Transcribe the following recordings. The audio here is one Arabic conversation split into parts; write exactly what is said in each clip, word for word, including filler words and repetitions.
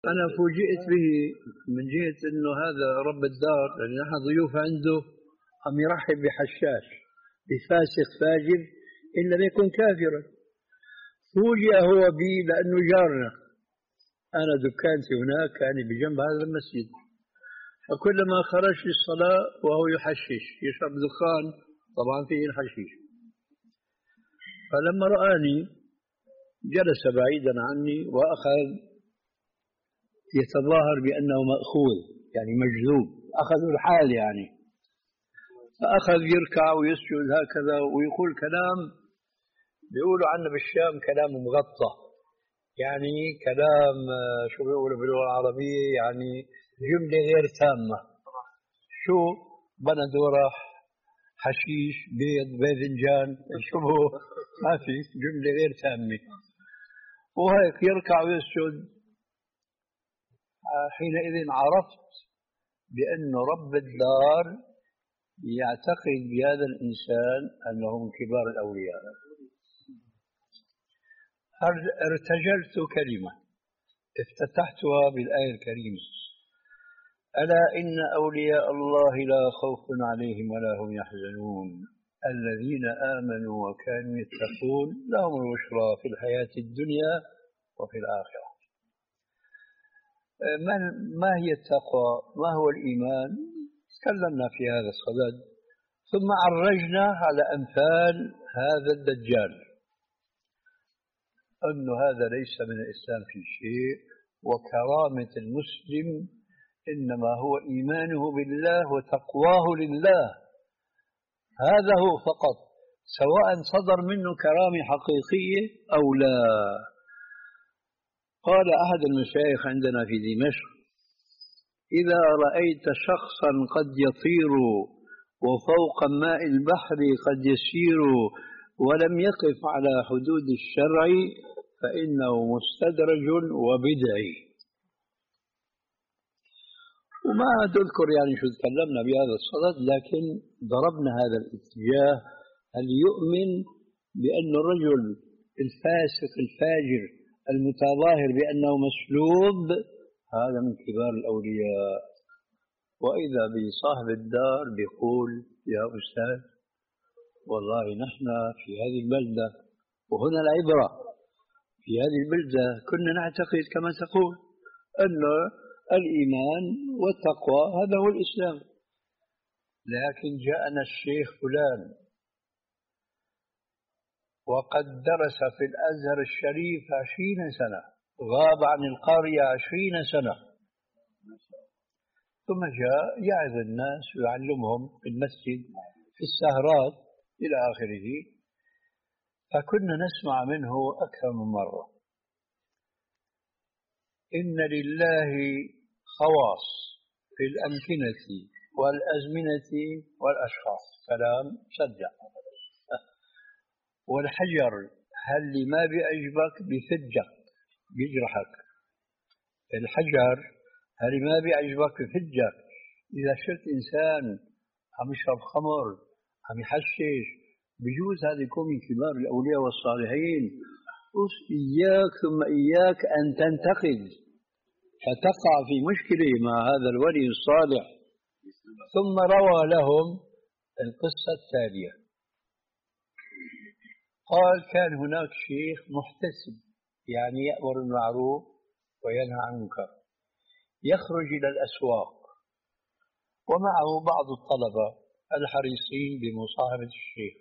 أنا فوجئت به من جهة أنه هذا رب الدار، لأن نحن ضيوف عنده، عم يرحب بحشاش بفاسق فاجر إن لم يكن كافرا. فوجئ هو بي لأنه جارنا، أنا دكانتي هناك كان بجنب هذا المسجد، فكلما خرج للصلاة وهو يحشش يشرب دخان، طبعا فيه الحشيش. فلما رآني جلس بعيدا عني وأخذ يتظاهر بأنه مأخوذ، يعني مجذوب، أخذوا الحال يعني، فأخذ يركع ويسجد هكذا ويقول كلام بيقولوا عنه بالشام كلام مغطى، يعني كلام شو بيقولوا باللغة العربية، يعني جملة غير تامة. شو بندورة، حشيش، بيض، باذنجان، شو هو، ما في، جملة غير تامة. وهيك يركع ويسجد. حينئذ عرفت بأن رب الدار يعتقد بهذا الإنسان أنه من كبار الأولياء. ارتجلت كلمة افتتحتها بالآية الكريمة: ألا إن أولياء الله لا خوف عليهم ولا هم يحزنون الذين آمنوا وكانوا يتقون لهم البشرى في الحياة الدنيا وفي الآخرة. ما هي التقوى؟ ما هو الإيمان؟ تكلمنا في هذا الصدد، ثم عرجنا على أمثال هذا الدجال، أن هذا ليس من الإسلام في شيء، وكرامة المسلم إنما هو إيمانه بالله وتقواه لله، هذا هو فقط، سواء صدر منه كرامة حقيقية أو لا. قال أحد المشايخ عندنا في دمشق: إذا رأيت شخصا قد يطير وفوق ماء البحر قد يسير ولم يقف على حدود الشرع فإنه مستدرج وبدعي. وما تذكر يعني شو تكلمنا بهذا الصدد، لكن ضربنا هذا الاتجاه: هل يؤمن بأن الرجل الفاسق الفاجر المتظاهر بأنه مسلوب هذا من كبار الأولياء؟ وإذا بصاحب الدار بيقول: يا أستاذ والله نحن في هذه البلدة، وهنا العبرة، في هذه البلدة كنا نعتقد كما تقول أن الإيمان والتقوى هذا هو الإسلام، لكن جاءنا الشيخ فلان وقد درس في الأزهر الشريف عشرين سنة، غاب عن القرية عشرين سنة، ثم جاء يعظ الناس ويعلمهم في المسجد في السهرات إلى آخره. فكنا نسمع منه أكثر من مرة: إن لله خواص في الأمكنة والأزمنة والأشخاص. كلام شجع. والحجر هل ما بيعجبك بفجك بيجرحك، الحجر هل ما بيعجبك بفجك. إذا شفت إنسان عم يشرب خمر عم يحشش بجوز هذا يكون من كبار الأولياء والصالحين. إياك ثم إياك أن تنتقد فتقع في مشكلة مع هذا الولي الصالح. ثم روى لهم القصة التالية: قال كان هناك شيخ محتسب، يعني يأمر بالمعروف وينهى عن المنكر، يخرج إلى الأسواق ومعه بعض الطلبة الحريصين بمصاحبة الشيخ.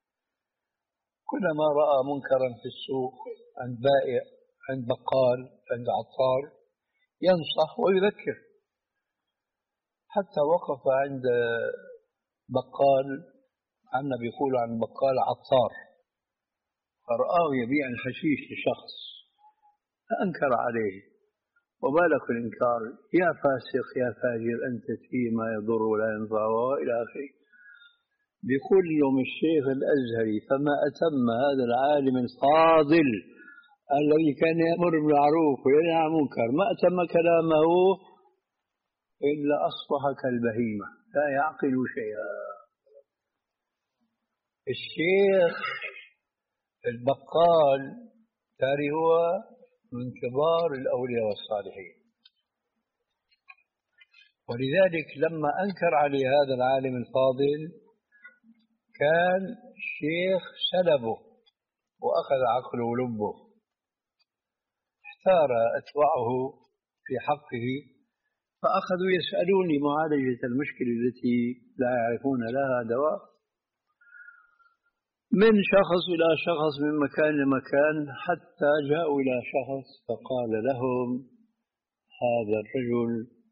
كلما رأى منكرا في السوق عند بائع عند بقال عند عطار ينصح ويذكر، حتى وقف عند بقال، عنا بيقولوا عن بقال عطار، فرآه يبيع الحشيش لشخص فأنكر عليه. وما لك الإنكار يا فاسق يا فاجر أنت فيما يضر ولا ينفع إلى آخره. بيقول لهم الشيخ الأزهري: فما أتم هذا العالم الفاضل الذي كان يأمر بالمعروف وينهى عن المنكر، ما أتم كلامه إلا أصبح كالبهيمة لا يعقل شيئا. الشيخ البقال تاري هو من كبار الأولياء والصالحين، ولذلك لما أنكر عليه هذا العالم الفاضل كان الشيخ سلبه وأخذ عقله ولبه، احتار أتباعه في حقه فأخذوا يسألوني معالجة المشكلة التي لا يعرفون لها دواء، من شخص إلى شخص، من مكان لمكان، حتى جاءوا إلى شخص فقال لهم: هذا الرجل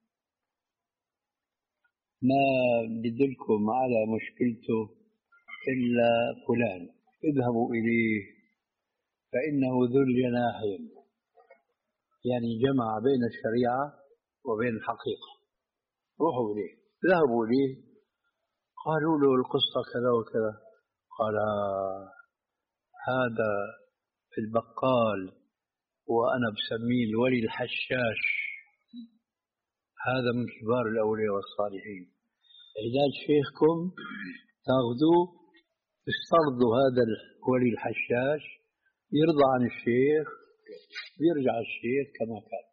ما بدلكم على مشكلته إلا فلان، اذهبوا إليه فإنه ذو الجناحين، يعني جمع بين الشريعة وبين الحقيقة، روحوا إليه. ذهبوا إليه قالوا له القصة كذا وكذا، قال: هذا البقال وأنا بسميه الولي الحشاش، هذا من كبار الأولياء والصالحين، علاج شيخكم تاخذوه تسترضوا هذا الولي الحشاش يرضى عن الشيخ ويرجع الشيخ كما كان.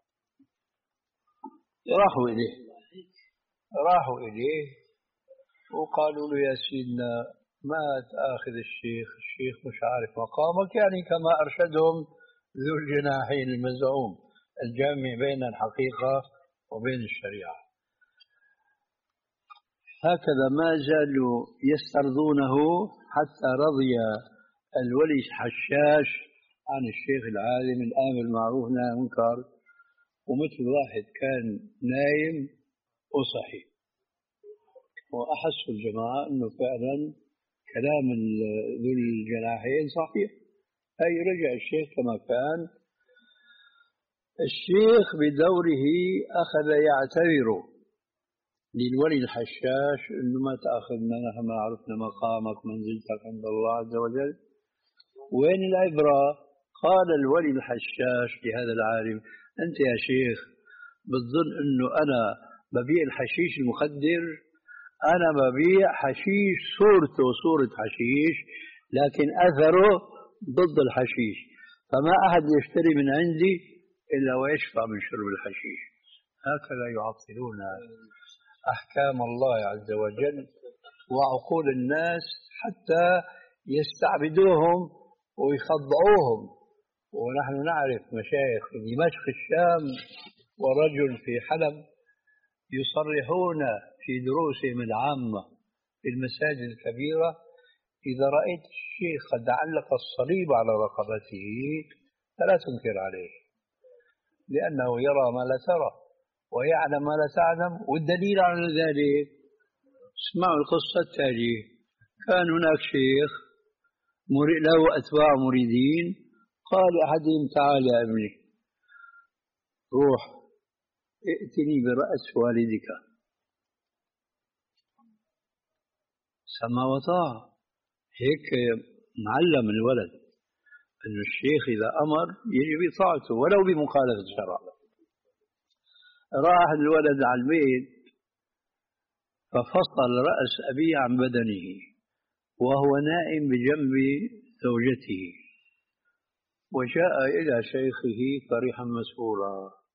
راحوا إليه راحوا إليه وقالوا له: يا سيدنا ما تأخذ الشيخ، الشيخ مش عارف مقامك، يعني كما أرشدهم ذو الجناحين المزعوم الجامع بين الحقيقة وبين الشريعة. هكذا ما زالوا يسترضونه حتى رضي الولي الحشاش عن الشيخ العالم الآمر بالمعروف والنهي عن المنكر، ومثل واحد كان نايم وصحي، وأحسوا الجماعة أنه فعلا كلام ذو الجناحين صحيح، أي رجع الشيخ كما كان. الشيخ بدوره أخذ يعتذر للولي الحشاش أنه ما تأخذنا، نحن ما عرفنا مقامك منزلتك عند الله عز وجل. وين العبرة؟ قال الولي الحشاش لهذا العالم: أنت يا شيخ بتظن أنه أنا ببيع الحشيش المخدر؟ أنا ببيع حشيش صورته صورة حشيش لكن أثره ضد الحشيش، فما أحد يشتري من عندي إلا ويشفع من شرب الحشيش. هكذا يعطلون أحكام الله عز وجل وعقول الناس حتى يستعبدوهم ويخضعوهم. ونحن نعرف مشايخ في دمشق الشام ورجل في حلب يصرحون في دروسهم العامة في المساجد الكبيرة: إذا رأيت الشيخ قد علق الصليب على رقبته فلا تنكر عليه، لأنه يرى ما لا ترى ويعلم ما لا تعلم. والدليل على ذلك اسمعوا القصة التالية: كان هناك شيخ له أتباع مريدين، قال أحدهم: تعال يا ابني روح ائتني برأس والدك. سمع وطاع، هيك معلم الولد أن الشيخ إذا أمر يجب إطاعته ولو بمخالفة الشرع. راح الولد على البيت ففصل رأس أبيه عن بدنه وهو نائم بجنب زوجته، وجاء إلى شيخه فرحا مسرورا.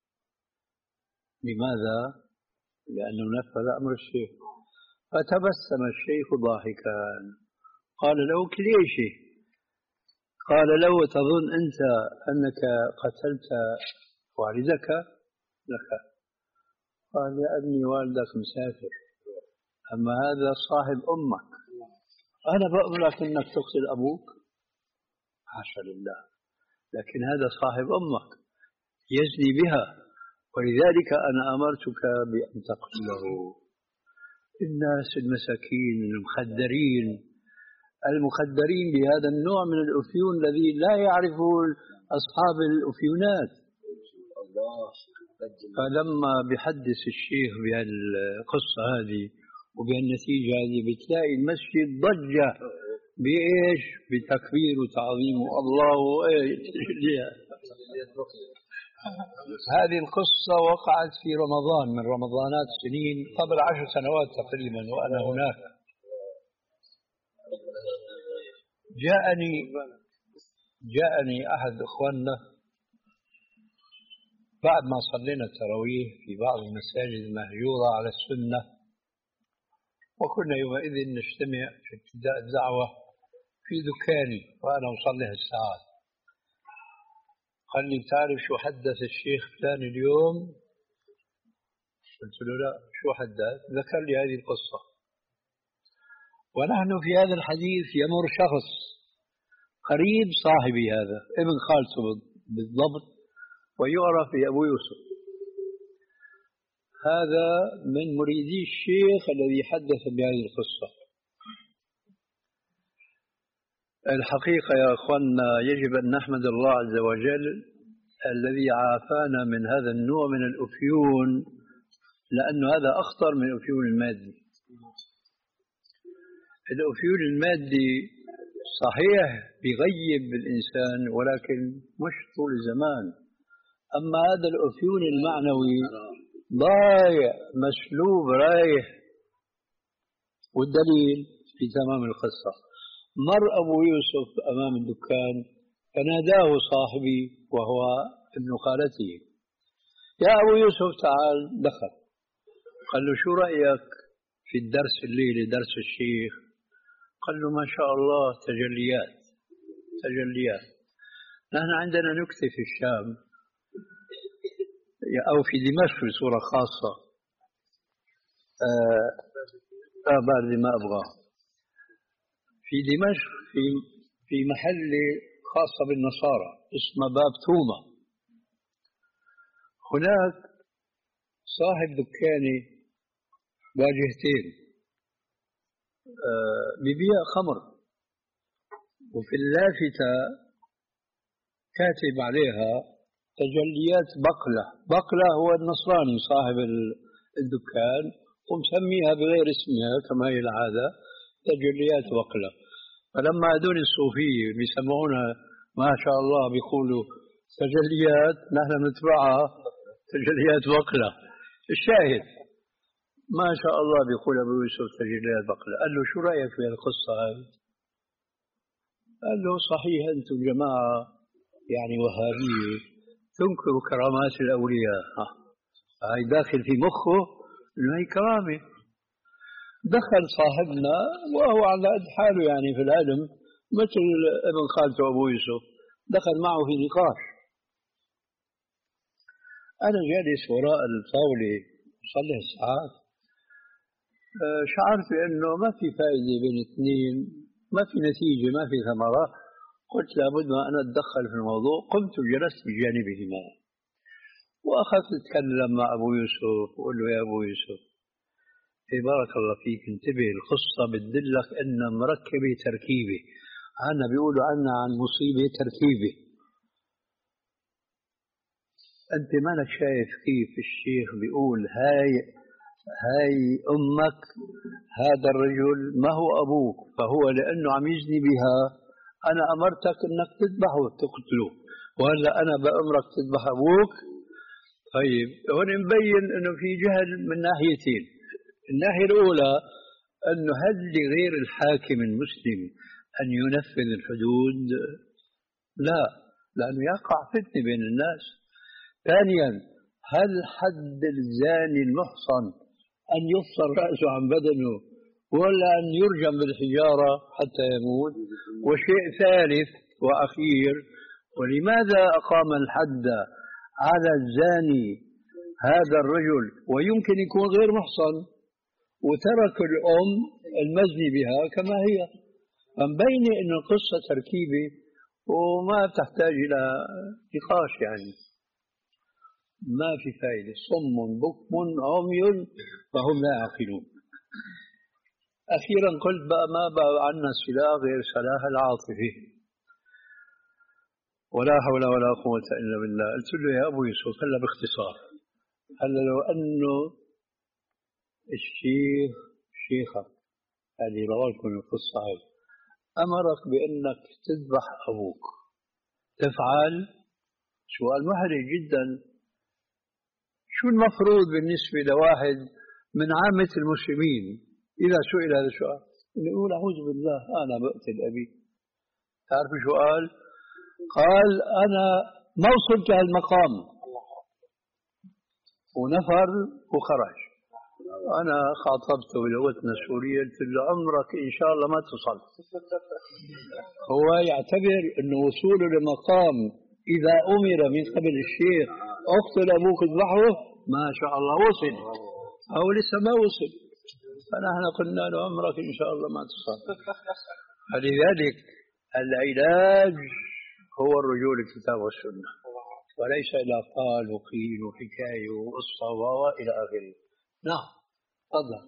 لماذا؟ لأنه نفذ أمر الشيخ. فتبسم الشيخ ضاحكا، قال له: كليشي؟ قال له: تظن أنت أنك قتلت والدك؟ لك. قال: يا ابني والدك مسافر، أما هذا صاحب أمك، أنا بأمرك أنك تقتل أبوك؟ حاشا لله، لكن هذا صاحب أمك يزني بها، ولذلك أنا أمرتك بأن تقتله. الناس المساكين المخدرين المخدرين بهذا النوع من الأفيون الذي لا يعرفه أصحاب الأفيونات. فلما بحدث الشيخ بهالقصة هذه وبهالنتيجة هذه بتلاقي المسجد ضجة بإيش؟ بتكبير وتعظيم الله. هذه القصة وقعت في رمضان من رمضانات سنين قبل عشر سنوات تقريبا وأنا هناك. جاءني جاءني أحد إخواننا بعد ما صلينا التراويح في بعض المساجد المهجورة على السنة، وكنا يومئذ نجتمع في ابتداء الدعوة في دكاني وأنا أصلي الساعات. قال لي تعرف شو حدث الشيخ فلان اليوم؟ قلت له لا، شو حدث؟ ذكر لي هذه القصة. ونحن في هذا الحديث يمر شخص قريب صاحبي هذا ابن خالته بالضبط، ويعرف بأبو يوسف. هذا من مريدي الشيخ الذي حدث بهذه القصة. الحقيقة يا أخواننا يجب أن نحمد الله عز وجل الذي عافانا من هذا النوع من الأفيون، لأن هذا أخطر من الأفيون المادي. الأفيون المادي صحيح بيغيب الإنسان ولكن مش طول الزمان، أما هذا الأفيون المعنوي ضايع مسلوب رايح. والدليل في تمام القصة، مر أبو يوسف أمام الدكان فناداه صاحبي وهو ابن خالته: يا أبو يوسف تعال. دخل قال له: شو رأيك في الدرس الليلة، درس الشيخ؟ قال له: ما شاء الله، تجليات تجليات. نحن عندنا نكتة في الشام أو في دمشق بصورة خاصة، آه آه باردة ما أبغى، في دمشق في في محل خاصة بالنصارى اسمه باب توما. هناك صاحب دكاني واجهتين آه ببيع خمر، وفي اللافتة كاتب عليها تجليات بقلة. بقلة هو النصراني صاحب الدكان ومسميها بغير اسمها كما هي العادة، تجليات بقلة. فلما هذول الصوفية بيسمعونها ما شاء الله بيقولوا تجليات، نحن نتبعها تجليات بقلة. الشاهد ما شاء الله بيقول أبو يوسف تجليات بقلة. قال له: شو رأيك في القصة هذه؟ قال له: صحيح أنتم جماعة يعني وهابية تنكروا كرامات الأولياء. هاي داخل في مخه إنه هي كرامة. دخل صاحبنا وهو على قد حاله يعني في العلم مثل ابن خالته أبو يوسف، دخل معه في نقاش. أنا جالس وراء الطاولة صلي الساعات، شعرت إنه ما في فائدة بين اثنين، ما في نتيجة، ما في ثمرة. قلت لابد ما أنا أتدخل في الموضوع. قمت وجلست بجانبهما وأخذت أتكلم مع أبو يوسف وقل له: يا أبو يوسف، إيه بارك الله فيك، انتبه، القصة بتدلك أن مركبة تركيبة، عنا بيقولوا عنا عن مصيبة تركيبة. أنت مالك شايف كيف الشيخ بيقول هاي هاي أمك، هذا الرجل ما هو أبوك، فهو لأنه عم يزني بها أنا أمرتك أنك تذبحه وتقتله، وهلا أنا بأمرك تذبح أبوك. طيب هون مبين أنه في جهل من ناحيتين. الناحية الأولى أنه هل لغير الحاكم المسلم أن ينفذ الحدود؟ لا، لأنه يقع فتنة بين الناس. ثانيا، هل حد الزاني المحصن أن يفصل رأسه عن بدنه ولا أن يرجم بالحجارة حتى يموت؟ وشيء ثالث وأخير، ولماذا أقام الحد على الزاني هذا الرجل ويمكن يكون غير محصن وترك الأم المزني بها كما هي؟ فمبين أن القصة تركيبة وما تحتاج إلى نقاش، يعني ما في فائدة. صم بكم عمي فهم لا يعقلون. أخيرا قلت بقى ما بقى عنا سلاح غير سلاح العاطفة، ولا حول ولا قوة إلا بالله. قلت له: يا أبو يوسف، هلا باختصار، هلا لو أنه الشيخ شيخك اللي روى لكم القصة هاي أمرك بأنك تذبح أبوك، تفعل؟ سؤال محرج جدا. شو المفروض بالنسبة لواحد من عامة المسلمين إذا سئل هذا السؤال؟ يقول: أعوذ بالله، أنا بقتل أبي. تعرف شو قال؟ قال: أنا ما وصلت هالمقام، ونفر وخرج. أنا خاطبته بلغتنا السورية قلت له عمرك إن شاء الله ما تصل. هو يعتبر أنه وصوله لمقام إذا أمر من قبل الشيخ اقتل أبوك اذبحه ما شاء الله وصل، أو لسه ما وصل. فنحن قلنا له عمرك إن شاء الله ما تصل. فلذلك العلاج هو الرجوع للكتاب والسنة، وليس إلى قال وقيل وحكاية وقصة وإلى آخره. نعم تفضل.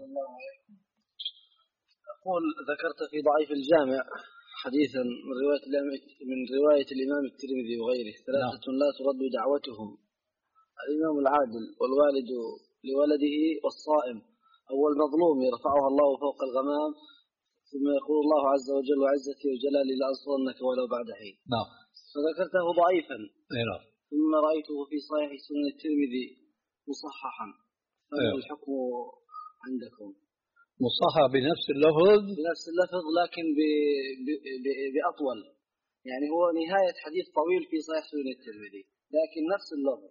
أقول ذكرت في ضعيف الجامع حديثا من رواية من رواية الإمام الترمذي وغيره ثلاثة نعم. لا ترد دعوتهم: الإمام العادل، والوالد لولده، والصائم، أو المظلوم يرفعها الله فوق الغمام ثم يقول الله عز وجل: وعزتي وجلالي لأنصرنك ولو بعد حين. نعم. فذكرته ضعيفا. نعم. ثم رأيته في صحيح سنن الترمذي مصححا. فما الحكم عندكم؟ مصحح بنفس اللفظ؟ بنفس اللفظ لكن ب... ب... ب... بأطول، يعني هو نهاية حديث طويل في صحيح سنن الترمذي لكن نفس اللفظ.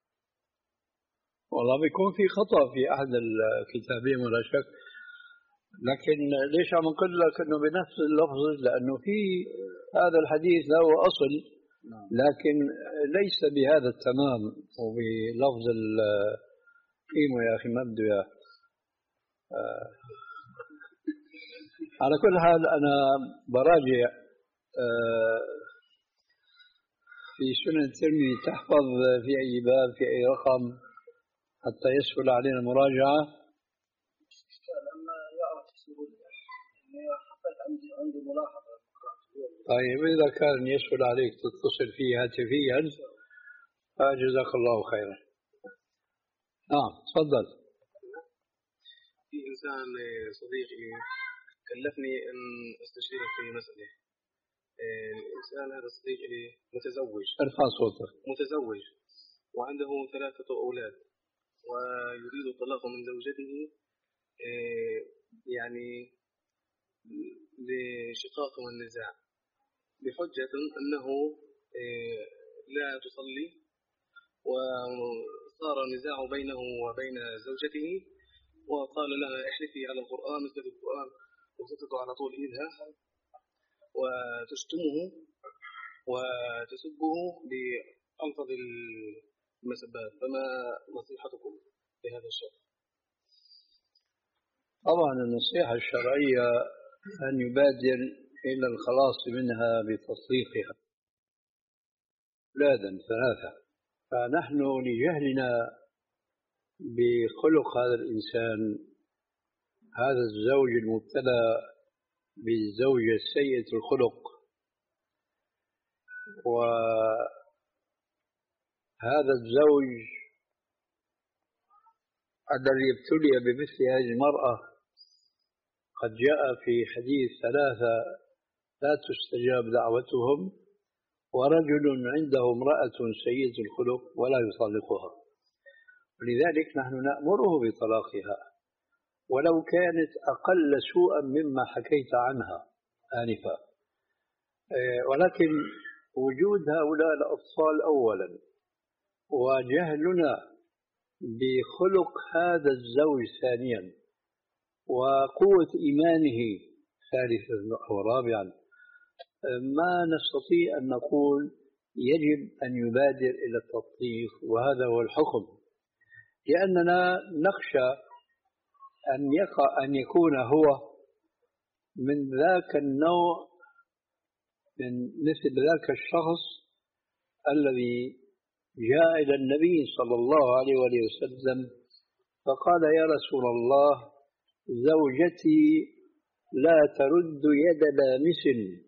والله بيكون في خطأ في أحد الكتابين ولا شك، لكن ليش عم نقول لك أنه بنفس اللفظ؟ لأنه في هذا الحديث له أصل لكن ليس بهذا التمام وبلفظ القيمة. يا أخي ما بده يا آه. على كل حال أنا براجع آه في سنن الترمذي، تحفظ في أي باب في أي رقم حتى يسهل علينا المراجعة. لما يعرف سهولة حطيت عندي عندي ملاحظة. طيب إذا كان يسهل عليك تتصل فيه هاتفيا فجزاك الله خيرا. نعم تفضل. في إنسان صديقي كلفني أن أستشيرك في مسألة. الإنسان هذا صديقي متزوج. ارفع صوتك. متزوج وعنده ثلاثة أولاد ويريد الطلاق من زوجته، يعني لشقاق والنزاع، بحجة أنه لا تصلي، وصار نزاع بينه وبين زوجته، وقال لها احلفي على القرآن مثل القرآن، وتطلق على طول إيدها وتشتمه وتسبه بألفظ المسبات. فما نصيحتكم في هذا الشيء؟ طبعا النصيحة الشرعية أن يبادر إلى الخلاص منها بتطليقها أولادا ثلاثة. فنحن لجهلنا بخلق هذا الإنسان، هذا الزوج المبتلى بالزوجة السيئة الخلق، وهذا الزوج الذي ابتلي بمثل هذه المرأة قد جاء في حديث ثلاثة لا تستجاب دعوتهم، ورجل عنده امرأة سيئة الخلق ولا يطلقها. ولذلك نحن نأمره بطلاقها ولو كانت أقل سوءا مما حكيت عنها آنفا. ولكن وجود هؤلاء الأطفال أولا، وجهلنا بخلق هذا الزوج ثانيا، وقوة إيمانه ثالثا أو رابعا، ما نستطيع أن نقول يجب أن يبادر إلى التطليق، وهذا هو الحكم، لأننا نخشى أن يقع أن يكون هو من ذاك النوع، من مثل ذاك الشخص الذي جاء إلى النبي صلى الله عليه وسلم فقال: يا رسول الله، زوجتي لا ترد يد لامس،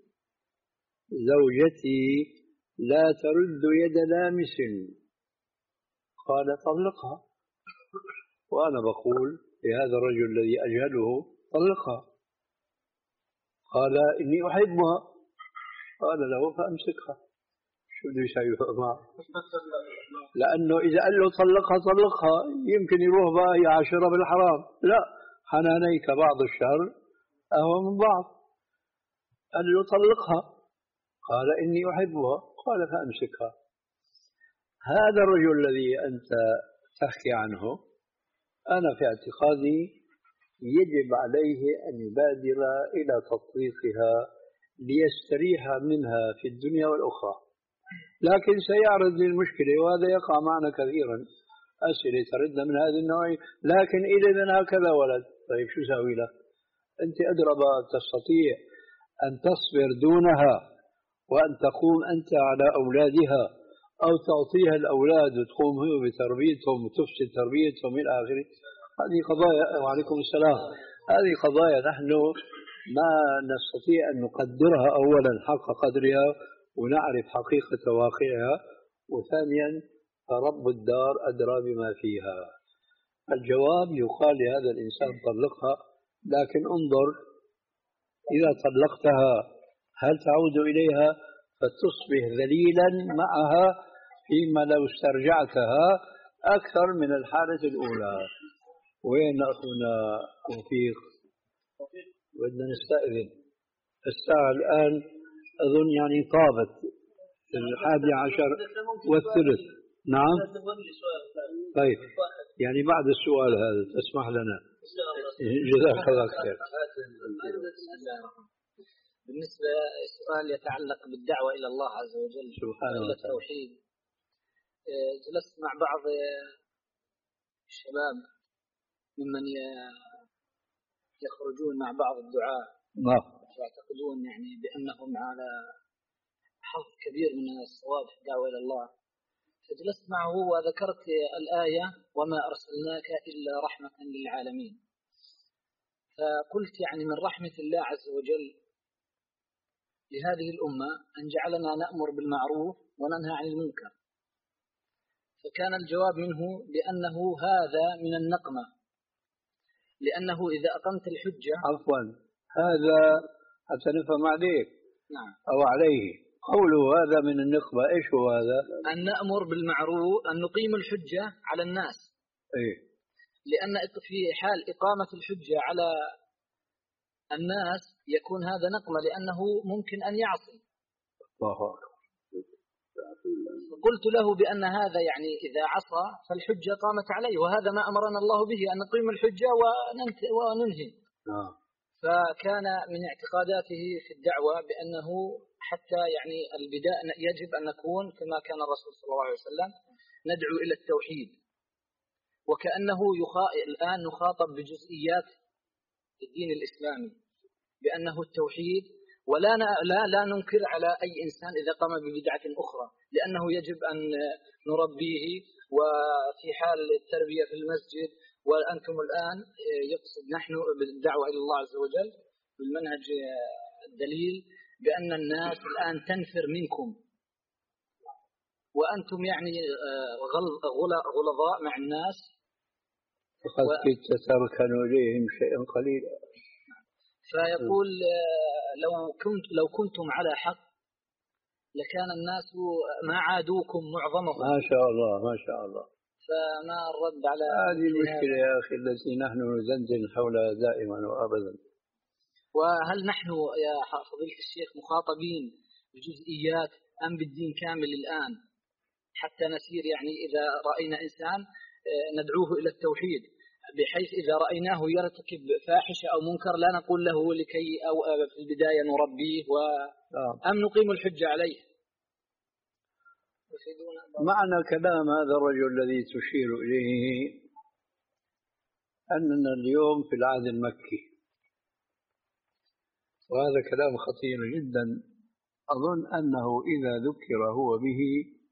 زوجتي لا ترد يد لامس. قال: طلقها. وأنا بقول لهذا الرجل الذي أجهله: طلقها. قال: إني أحبها. قال له: فأمسكها. شو بده يسوي معه؟ لأنه إذا قال له طلقها طلقها يمكن يروح بقى يعاشرها بالحرام. لا، حنانيك بعض الشر أهو من بعض. قال له: طلقها. قال: إني أحبها. قال: فأمسكها. هذا الرجل الذي أنت أحكي عنه. أنا في اعتقادي يجب عليه أن يبادر إلى تطبيقها ليستريح منها في الدنيا والأخرى، لكن سيعرض لي المشكلة، وهذا يقع معنا كثيرا، أسئلة تردنا من هذا النوع، لكن إذا من هكذا ولد، طيب شو سوي له؟ أنت أدرى تستطيع أن تصبر دونها وأن تقوم أنت على أولادها، أو تعطيها الأولاد وتقوم هي بتربيتهم وتفسد تربيتهم إلى آخره. هذه قضايا، وعليكم السلام، هذه قضايا نحن ما نستطيع أن نقدرها أولا حق قدرها ونعرف حقيقة واقعها، وثانيا فرب الدار أدرى بما فيها. الجواب يقال لهذا الإنسان طلقها، لكن انظر إذا طلقتها هل تعود إليها فتصبح ذليلا معها، فيما لو استرجعتها أكثر من الحالة الأولى. وين أخونا توفيق؟ بدنا نستأذن، الساعة الآن أظن يعني طابت الحادي عشر والثلث. نعم طيب، يعني بعد السؤال هذا تسمح لنا؟ جزاك الله خير. بالنسبة السؤال يتعلق بالدعوة إلى الله عز وجل وإلى التوحيد. جلست مع بعض الشباب ممن يخرجون مع بعض الدعاء ويعتقدون يعني بأنهم على حظ كبير من الصواب في الدعوة إلى الله، فجلست معه وذكرت الآية وما أرسلناك إلا رحمة للعالمين. فقلت يعني من رحمة الله عز وجل لهذه الأمة أن جعلنا نأمر بالمعروف وننهى عن المنكر. فكان الجواب منه بأنه هذا من النقمة، لأنه إذا أقمت الحجة. عفوا، هذا حتى نفهم عليك. نعم. أو عليه قوله هذا من النقمة، إيش هو هذا؟ أن نأمر بالمعروف، أن نقيم الحجة على الناس. إيه؟ لأن في حال إقامة الحجة على الناس يكون هذا نقمة، لأنه ممكن أن يعصي. الله أكبر. قلت له بأن هذا يعني إذا عصى فالحجة قامت عليه، وهذا ما أمرنا الله به، أن نقيم الحجة وننهي. آه. فكان من اعتقاداته في الدعوة بأنه حتى يعني البداية يجب أن نكون كما كان الرسول صلى الله عليه وسلم ندعو إلى التوحيد، وكأنه يخا... الآن نخاطب بجزئيات الدين الإسلامي بأنه التوحيد، ولا لا لا ننكر على أي إنسان إذا قام ببدعة أخرى، لأنه يجب أن نربيه، وفي حال التربية في المسجد. وأنتم الآن يقصد نحن بالدعوة إلى الله عز وجل بالمنهج الدليل بأن الناس الآن تنفر منكم، وأنتم يعني غلظاء مع الناس، فقد كنت تركنوا إليهم شيئا قليلا. فيقول لو كنت لو كنتم على حق لكان الناس ما عادوكم معظمهم. ما شاء الله ما شاء الله. فما الرد على هذه المشكلة يا أخي التي نحن نزنزن حولها دائما وأبدا. وهل نحن يا فضيلة الشيخ مخاطبين بجزئيات أم بالدين كامل الآن، حتى نسير يعني إذا رأينا إنسان ندعوه إلى التوحيد، بحيث إذا رأيناه يرتكب فاحشة أو منكر لا نقول له لكي أو في البداية نربيه و أم نقيم الحجة عليه. معنى كلام هذا الرجل الذي تشير إليه أننا اليوم في العهد المكي، وهذا كلام خطير جدا. أظن أنه إذا ذكر هو به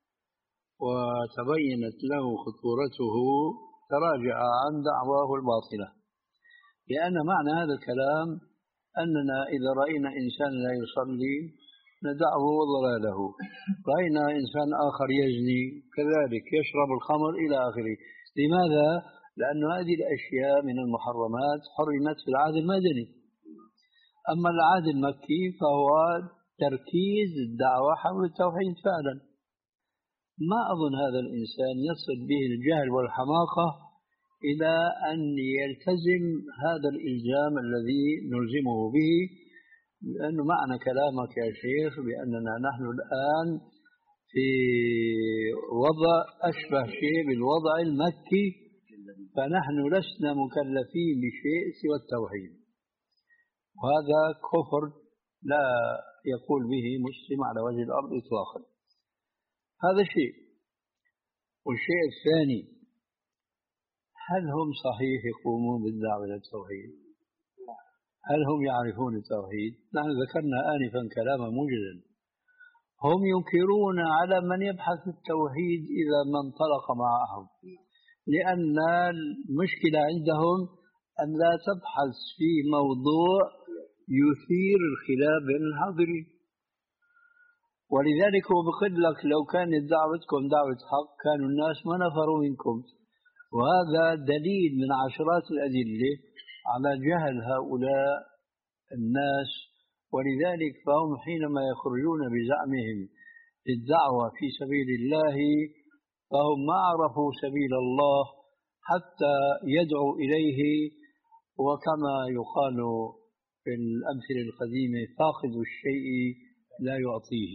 وتبينت له خطورته تراجع عن دعواه الباطلة، لأن معنى هذا الكلام أننا إذا رأينا إنسان لا يصلي ندعه وضلاله، رأينا إنسان آخر يزني كذلك يشرب الخمر إلى آخره. لماذا؟ لأن هذه الأشياء من المحرمات حرمت في العهد المدني. أما العهد المكي فهو تركيز الدعوة حول التوحيد فعلا. ما أظن هذا الإنسان يصل به الجهل والحماقة إلى أن يلتزم هذا الإلزام الذي نلزمه به، لأنه معنى كلامك يا شيخ بأننا نحن الآن في وضع أشبه شيء بالوضع المكي، فنحن لسنا مكلفين بشيء سوى التوحيد، وهذا كفر لا يقول به مسلم على وجه الأرض إطلاقا. هذا شيء. والشيء الثاني، هل هم صحيح يقومون بالدعوة إلى التوحيد؟ هل هم يعرفون التوحيد؟ نحن ذكرنا آنفا كلاما موجزا. هم ينكرون على من يبحث التوحيد إذا ما انطلق معهم، لأن المشكلة عندهم أن لا تبحث في موضوع يثير الخلاف بين الحاضرين. ولذلك هو بقول لك لو كانت دعوتكم دعوة حق كانوا الناس ما نفروا منكم. وهذا دليل من عشرات الأدلة على جهل هؤلاء الناس. ولذلك فهم حينما يخرجون بزعمهم للدعوة في سبيل الله فهم ما عرفوا سبيل الله حتى يدعوا إليه. وكما يقال في الأمثلة القديمة فاقد الشيء لا يعطيه.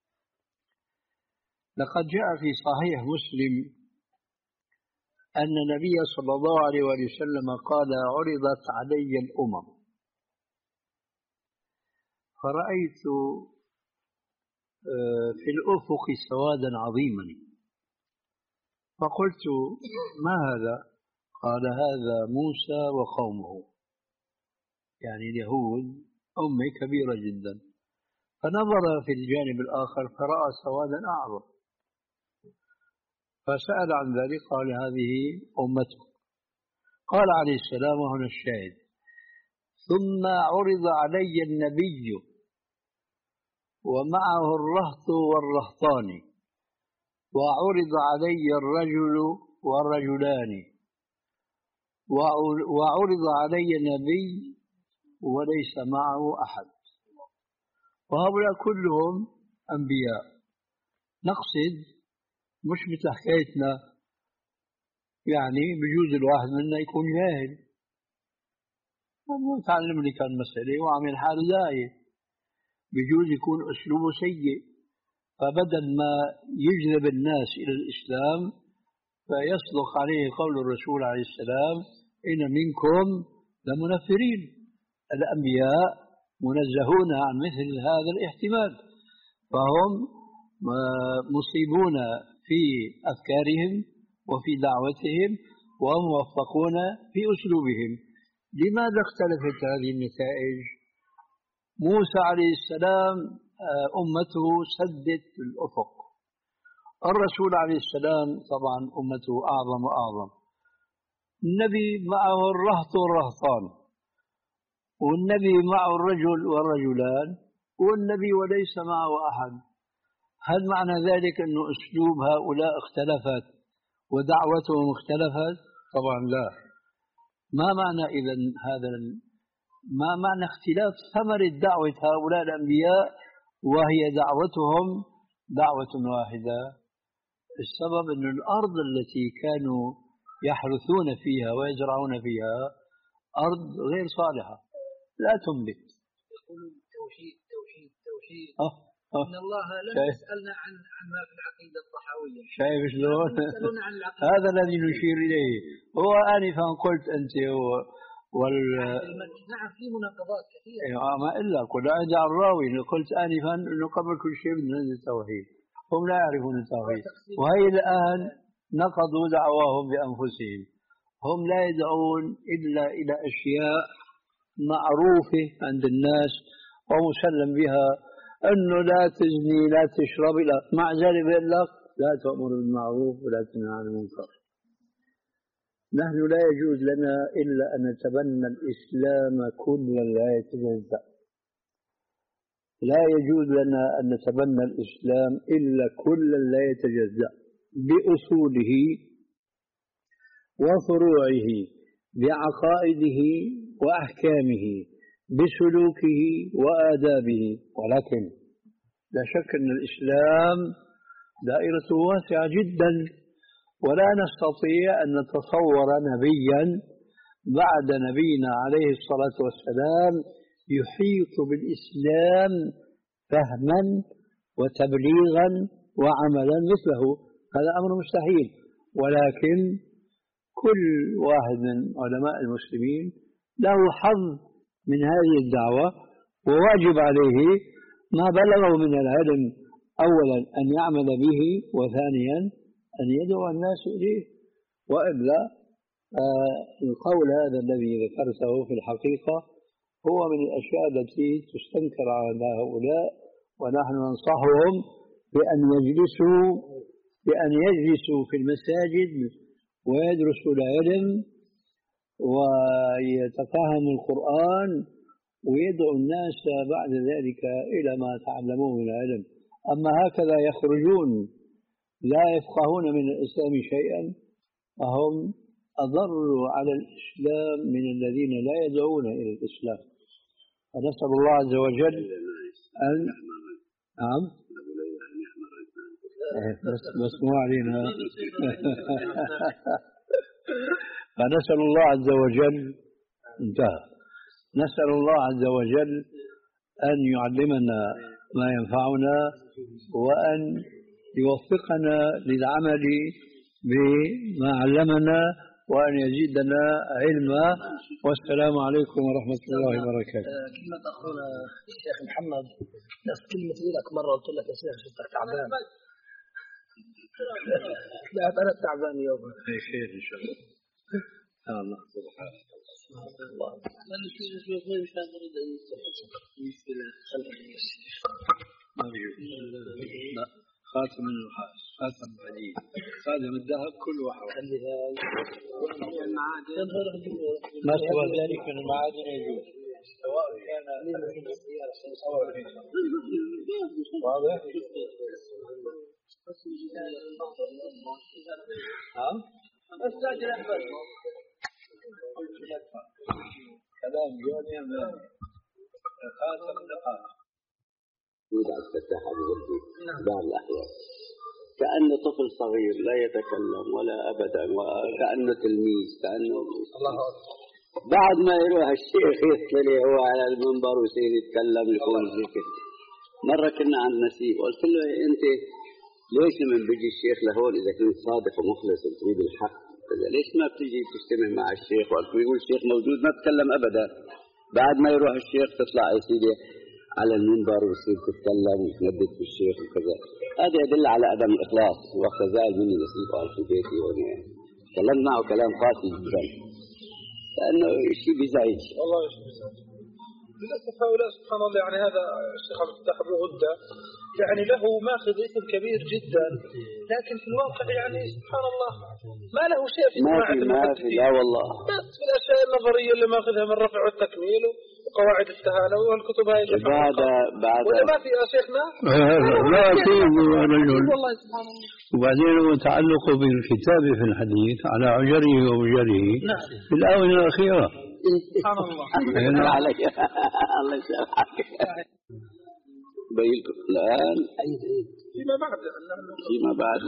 لقد جاء في صحيح مسلم أن النبي صلى الله عليه وسلم قال: عرضت علي الأمم فرأيت في الأفق سوادا عظيما، فقلت: ما هذا؟ قال: هذا موسى وقومه، يعني اليهود، أمة كبيرة جدا. فنظر في الجانب الآخر فرأى سوادا أعظم، فسأل عن ذلك قال: هذه أمته. قال عليه السلام، وهنا الشاهد: ثم عرض علي النبي ومعه الرهط والرهطان، وعرض علي الرجل والرجلان، وعرض علي نبي وليس معه أحد. وهؤلاء كلهم أنبياء. نقصد مش مثل حكايتنا، يعني بجوز الواحد منا يكون جاهل تعلم لي كان مسألة وعمل حاله داعية، بجوز يكون أسلوبه سيء، فبدل ما يجذب الناس إلى الإسلام فيصدق عليه قول الرسول عليه السلام: إن منكم لمنفرين. الأنبياء منزهون عن مثل هذا الاحتمال، فهم مصيبون في أفكارهم وفي دعوتهم وموفقون في أسلوبهم. لماذا اختلفت هذه النتائج؟ موسى عليه السلام أمته سدت الأفق، الرسول عليه السلام طبعا أمته أعظم وأعظم، النبي معه الرهط والرهطان، والنبي معه الرجل والرجلان، والنبي وليس معه أحد. هل معنى ذلك أن أسلوب هؤلاء اختلفت ودعوتهم اختلفت؟ طبعا لا. ما معنى إذن هذا؟ ما معنى اختلاف ثمرة دعوة هؤلاء الأنبياء وهي دعوتهم دعوة واحدة؟ السبب أن الأرض التي كانوا يحرثون فيها ويزرعون فيها أرض غير صالحة لا تنبت. يقولون توحيد توحيد توحيد. أه أه. إن الله لم يسألنا عن عن ما في العقيدة الطحاوية. شايف شلون؟ عن هذا الذي نشير إليه. هو آنفا قلت أنت هو وال نعم في مناقضات كثيرة. أيوة ما إلا كل عند الراوي قلت آنفا أنه قبل كل شيء من التوحيد، هم لا يعرفون التوحيد، وهي الآن نقضوا دعواهم بأنفسهم. هم لا يدعون إلا إلى أشياء معروفة عند الناس ومسلم بها، أنه لا تزني لا تشرب، لا مع ذلك يقول لك لا تأمر بالمعروف ولا تنهى عن المنكر. نحن لا يجوز لنا إلا أن نتبنى الإسلام كلا لا يتجزأ. لا يجوز لنا أن نتبنى الإسلام إلا كلا لا يتجزأ، بأصوله وفروعه، بعقائده وأحكامه، بسلوكه وآدابه. ولكن لا شك أن الإسلام دائرته واسعة جدا، ولا نستطيع أن نتصور نبيا بعد نبينا عليه الصلاة والسلام يحيط بالإسلام فهما وتبليغا وعملا مثله، هذا أمر مستحيل. ولكن كل واحد من علماء المسلمين له حظ من هذه الدعوة، وواجب عليه ما بلغه من العلم أولا أن يعمل به، وثانيا أن يدعو الناس إليه. وإلا آه القول هذا الذي ذكرته في الحقيقة هو من الأشياء التي تستنكر على هؤلاء، ونحن ننصحهم بأن يجلسوا بأن يجلسوا في المساجد ويدرسوا العلم ويتفهموا القرآن ويدعو الناس بعد ذلك إلى ما تعلموه من العلم. أما هكذا يخرجون لا يفقهون من الإسلام شيئا، فهم أضر على الإسلام من الذين لا يدعون إلى الإسلام. فنسأل الله عز وجل أن نعم بس مسموع علينا فنسأل الله عز وجل انتهى نسأل الله عز وجل أن يعلمنا ما ينفعنا، وأن يوفقنا للعمل بما علمنا، وأن يزيدنا علما. والسلام عليكم ورحمة الله وبركاته. كلمة أخونا الشيخ محمد، نفس كلمة لك مرة قلت لك يا شيخ شفتك تعبان. لا أنا تعبان اليوم. أي خير إن شاء الله. الله سبحانه الله. أنا شيء شيء غير مش قادر أدري مشكلة خلق الشيخ. ما بيجوز. لا خاتم النحاس، خاتم الحديد، خاتم الذهب، كل واحد. ما سوى ذلك من المعادن يجوز، سواء كان واضح؟ ها؟ كلام جوني أمامي خاتم النحاس. يدعى الفتاح أبو غدي بعض الأحيان كأنه طفل صغير لا يتكلم ولا أبدا، وكأنه تلميذ، كأنه الله. بعد ما يروح الشيخ يطلع هو على المنبر ويصير يتكلم يقول ذكر. مرة كنا عند نسيب قلت له أنت ليش لما بيجي الشيخ لهون إذا كنت صادق ومخلص وتريد الحق ليش ما بتيجي تجتمع مع الشيخ؟ وقت يقول الشيخ موجود ما بتكلم أبدا. بعد ما يروح الشيخ تطلع يا سيدي على المنبر وتصير تتكلم وتندد في الشيخ وكذا. هذا يدل على عدم الإخلاص. وقت زائل مني نسيب قال في بيتي وانا تكلمت معه كلام قاسي جدا، لأنه شيء بيزعج. والله شيء بيزعج للأسف. هؤلاء سبحان الله، يعني هذا الشيخ عبد الفتاح أبو غدة يعني له ماخذ اسم كبير جدا، لكن في الواقع يعني سبحان الله ما له شيء في ما في ما في لا والله. بس في الأشياء النظرية اللي ماخذها من رفع والتكميل وقواعد التهانة والكتب هاي اللي بعد بعد ولا ما في يا شيخنا؟ لا في رجل. والله سبحان الله. وبعدين هو تعلقه بالكتاب في الحديث على عجره ومجره في الآونة الأخيرة. سبحان الله. الله عليك الله يسامحك. بينكم الآن فيما بعد فيما بعد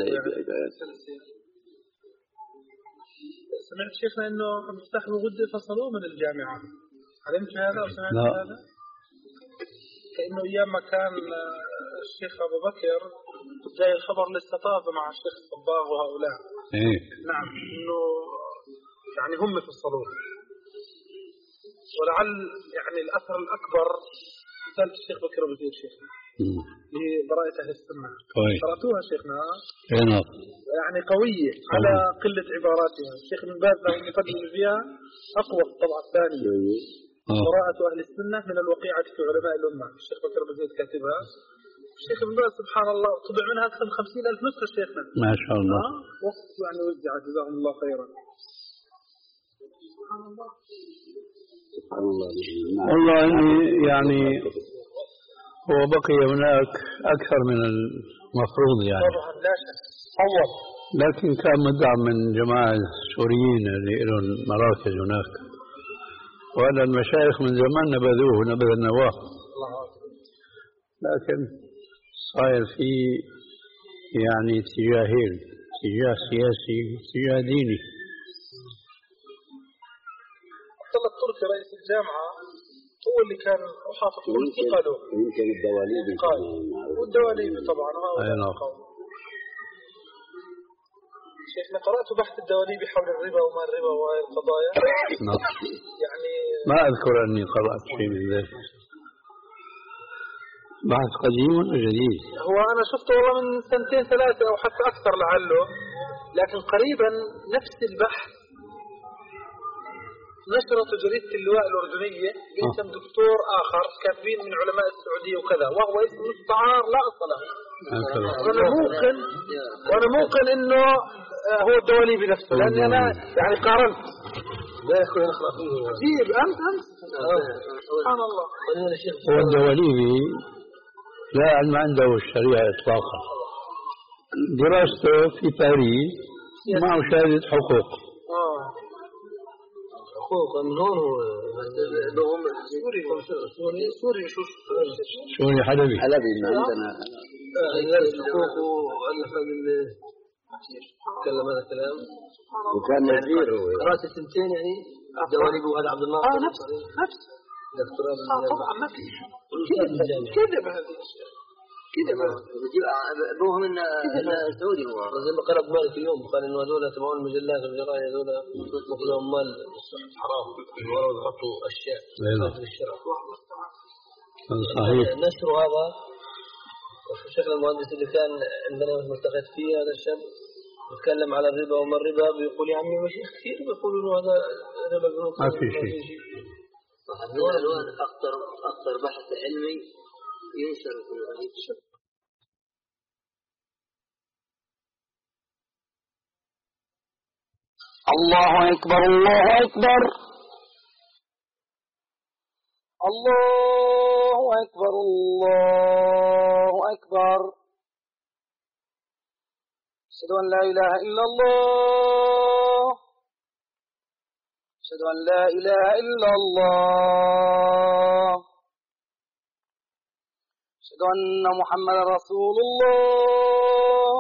سمعت شيخنا إنه مفتاح الغدة فصلوه من الجامعة. علمت هذا أو سمعت لا. هذا؟ كأنه أيام ما كان الشيخ أبو بكر جاي الخبر للستاذ مع الشيخ الصباغ وهؤلاء. إيه. نعم إنه يعني هم فصلوه. ولعل يعني الأثر الأكبر رسالة الشيخ بكر أبو زيد شيخنا لبراءة أهل السنة. كويس. قرأتوها شيخنا؟ إيه نعم. يعني قوية على قلة عباراتها. الشيخ بن باز له يقدم فيها أقوى الطبعة الثانية براءة أهل السنة من الوقيعة في علماء الأمة. الشيخ بكر أبو زيد كاتبها. الشيخ بن باز سبحان الله طبع منها أكثر من خمسين ألف نسخة شيخنا. ما شاء الله. وقت يعني وزع جزاهم الله خيرا. سبحان الله. سبحان الله. والله يعني هو بقي هناك أكثر من المفروض يعني. طبعا لا شك. أول. لكن كان مدعم من جماعة سوريين اللي لهم مراكز هناك، وهذا المشايخ من زمان نبذوه نبذ النواه. لكن صاير في يعني اتجاهين، اتجاه سياسي واتجاه ديني. عبد الله التركي رئيس الجامعة هو اللي كان محافظ وانتقلوا. يمكن الدواليب والدواليب طبعا. أي نعم. شيخنا قرأت بحث الدواليبي حول الربا وما الربا وهذه القضايا. نعم. يعني ما أذكر أني قرأت شيء من ذلك. بحث قديم ولا جديد؟ هو أنا شفته والله من سنتين ثلاثة أو حتى أكثر لعله، لكن قريبا نفس البحث نشرته جريدة اللواء الأردنية باسم دكتور آخر كاتبين من علماء السعودية وكذا، وهو اسم مستعار لا أصل له. وأنا موقن وأنا موقن إنه هو الدواليبي نفسه، لأني أنا يعني قارنت. لا يكون يقرأ فيه عجيب. أمس أمس سبحان الله. هو الدواليبي لا علم عنده الشريعة إطلاقا، دراسته في باريس مع شهادة حقوق. آه. حقوق من هون هو لهم سوري سوري سوري شو سوري حلبي حلبي ما عندنا حقوق وألف اللي تكلم هذا الكلام وكان نذير هو قرأت السنتين يعني دواليب وهذا عبد الله. اه نفس نفس دكتوراه اه طبعا ما في كذب هذه الاشياء كذا ما ابوهم ان سعودي هو زي ما قال ابو مالك اليوم قال انه هذول تبعون المجلات والجرايد هذول ماخذهم مال حرام ورا يحطوا اشياء في الشرع. صحيح. نشر هذا شكل المهندس اللي كان عندنا ملتقيت فيه هذا الشاب يتكلم على الربا وما الربا بيقول يا عمي ماشي كثير بيقولوا انه هذا ربا البنوك ما في شيء. هذول اكثر اكثر بحث علمي ينشر في الشرق. الله أكبر الله أكبر الله أكبر الله أكبر أشهد أن لا إله إلا الله أشهد أن لا إله إلا الله أشهد أن محمدا رسول الله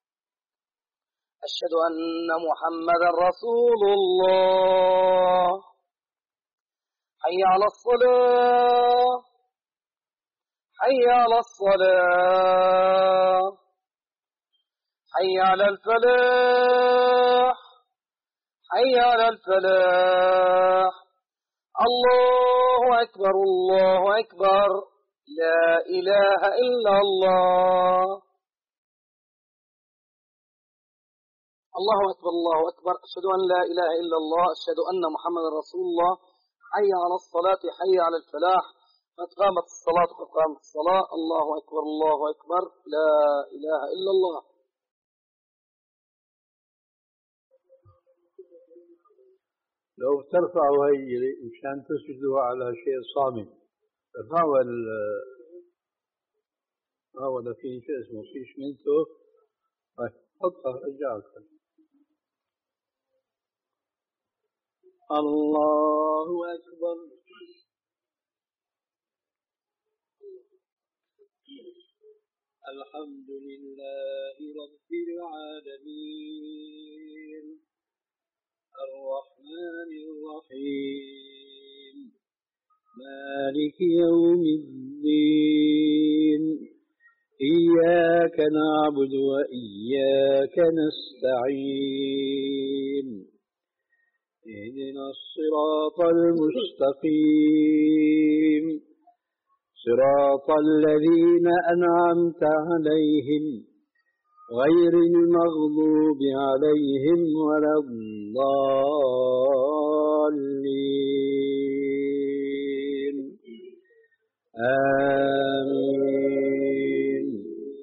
أشهد أن محمدا رسول الله حي على الصلاة حي على الصلاة حي على الفلاح حي على الفلاح الله أكبر الله أكبر لا إله إلا الله الله أكبر الله أكبر أشهد أن لا إله إلا الله أشهد أن محمد رسول الله حي على الصلاة حي على الفلاح قد قامت الصلاة قد قامت الصلاة الله أكبر الله أكبر لا إله إلا الله. لو ترفعوا هي مشان تسجدوا على شيء صامت فهو هو ده في شيء اسمه فيش منته حطها رجعك. الله أكبر الحمد لله رب العالمين الرحمن الرحيم مالك يوم الدين إياك نعبد وإياك نستعين اهدنا الصراط المستقيم صراط الذين أنعمت عليهم غير المغضوب عليهم ولا الضالين آمين.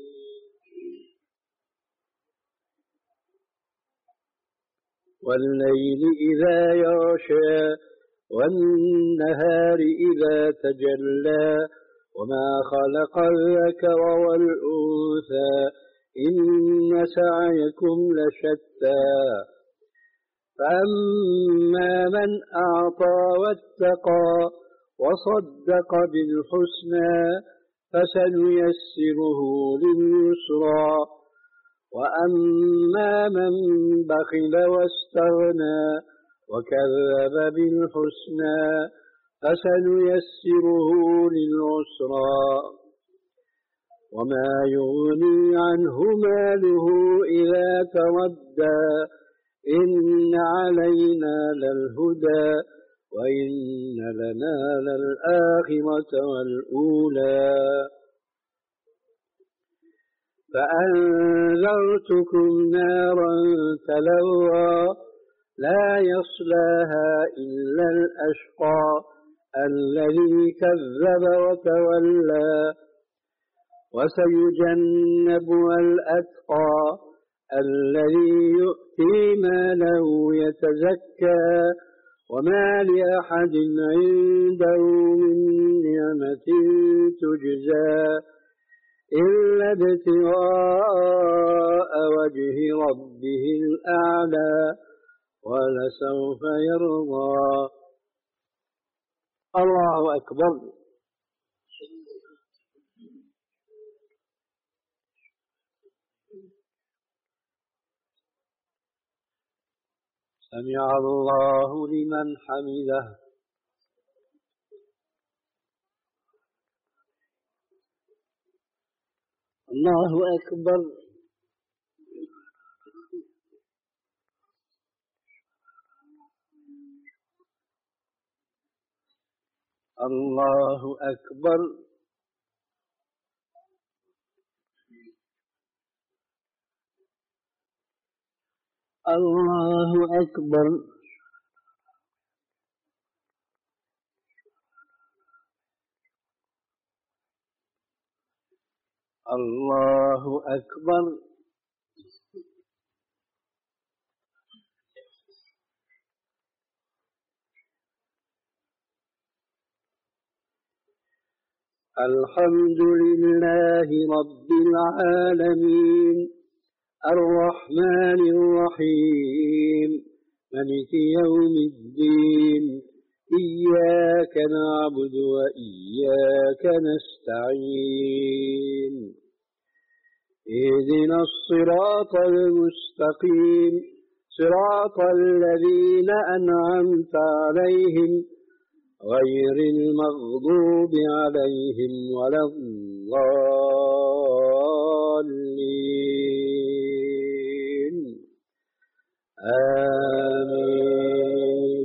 والليل إذا يغشى والنهار إذا تجلى وما خلق الذكر والأنثى إن سعيكم لشتى فأما من أعطى واتقى وصدق بالحسنى فسنيسره لليسرى وأما من بخل واستغنى وكذب بالحسنى فسنيسره للعسرى وما يغني عنه ماله إذا تردى إن علينا للهدى وإن لنا للآخرة والأولى فأنذرتكم نارا تلظى لا يصلاها إلا الأشقى الذي كذب وتولى وسيجنبها الأتقى الذي يؤتي ماله يتزكى وما لأحد عنده من نعمة تجزى إلا ابتغاء وجه ربه الأعلى ولسوف يرضى. الله أكبر. سمع الله لمن حمده. الله أكبر. الله أكبر. الله أكبر. الله أكبر. الحمد لله رب العالمين الرحمن الرحيم مالك يوم الدين إياك نعبد وإياك نستعين اهدنا الصراط المستقيم صراط الذين أنعمت عليهم غير المغضوب عليهم ولا الضالين آمين.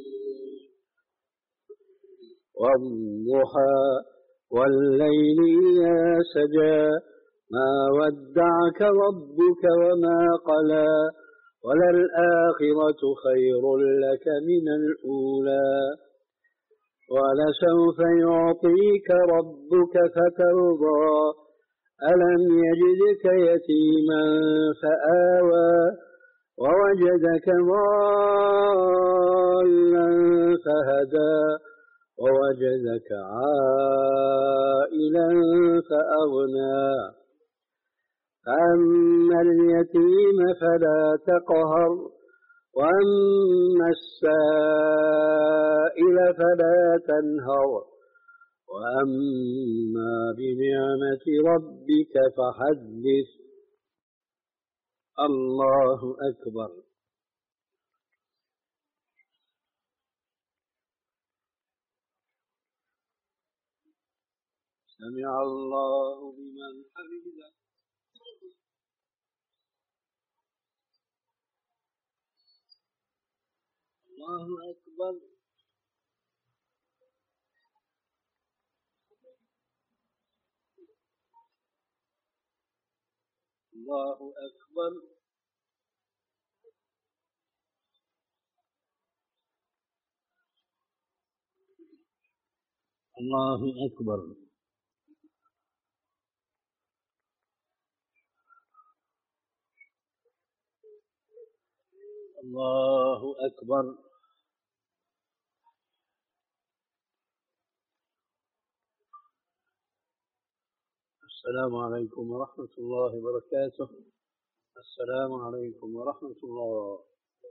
والضحى والليل إذا سجى ما ودعك ربك وما قلى وللآخرة خير لك من الأولى ولسوف يعطيك ربك فترضى ألم يجدك يتيما فآوى ووجدك ضالا فهدى ووجدك عائلا فأغنى فأما اليتيم فلا تقهر وأما السائل فلا تنهر وأما بنعمة ربك فحدث. الله أكبر. سمع الله لمن حمده. الله أكبر. الله أكبر. الله أكبر. الله أكبر. السلام عليكم ورحمة الله وبركاته. السلام عليكم ورحمة الله.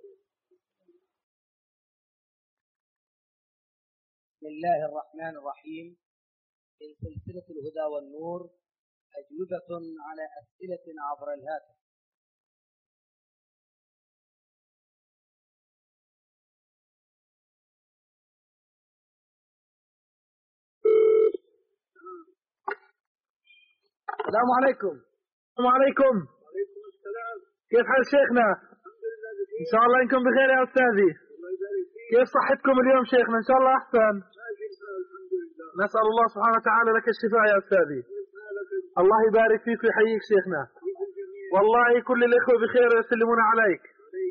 بسم الله الرحمن الرحيم. من سلسلة الهدى والنور أجوبة على أسئلة عبر الهاتف. السلام عليكم. السلام عليكم. وعليكم السلام. كيف حال شيخنا؟ إن شاء الله إنكم بخير يا أستاذي. كيف صحتكم اليوم شيخنا؟ إن شاء الله أحسن. نسأل الله سبحانه وتعالى لك الشفاء يا أستاذي. الله يبارك فيك ويحييك شيخنا. والله كل الإخوة بخير يسلمون عليك.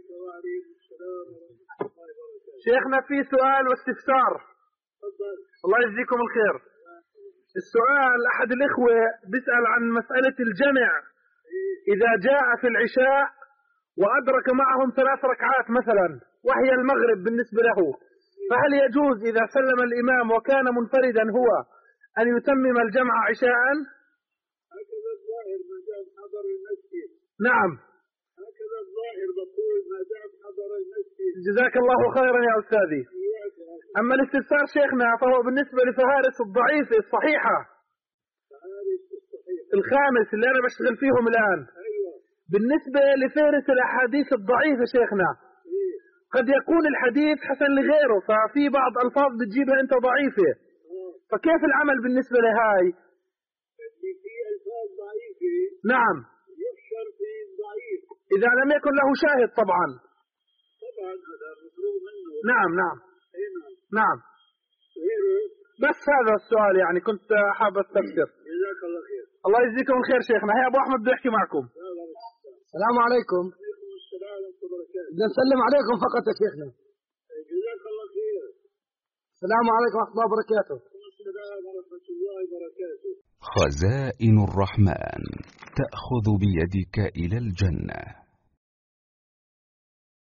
شيخنا في سؤال واستفسار. الله يجزيكم الخير. السؤال أحد الإخوة بيسأل عن مسألة الجمع إذا جاء في العشاء وأدرك معهم ثلاث ركعات مثلا وهي المغرب بالنسبة له، فهل يجوز إذا سلم الإمام وكان منفردا هو أن يتمم الجمع عشاء؟ هكذا الظاهر ما دام حضر المسجد. نعم هكذا الظاهر بقول ما دام حضر المسجد. جزاك الله خيرا يا أستاذي. أما الاستفسار شيخنا فهو بالنسبة لفهارس الضعيفة الصحيحة الخامس اللي أنا بشتغل فيهم الآن. بالنسبة لفهرس الأحاديث الضعيفة شيخنا قد يكون الحديث حسن لغيره، ففي بعض ألفاظ بتجيبها أنت ضعيفة، فكيف العمل بالنسبة لهاي؟ في ألفاظ ضعيفة نعم يحشر في الضعيف إذا لم يكن له شاهد طبعا. طبعا هذا مفروغ منه. نعم نعم نعم. غيره بس هذا السؤال يعني كنت حابب استفسر. جزاك الله خير. الله يجزيكم الخير شيخنا. هيا أبو أحمد بده يحكي معكم. السلام عليكم. وعليكم السلام ورحمة الله وبركاته. بدنا نسلم عليكم فقط يا شيخنا. جزاك الله خير. السلام عليكم ورحمة الله وبركاته. السلام ورحمة الله وبركاته. خزائن الرحمن تأخذ بيدك إلى الجنة.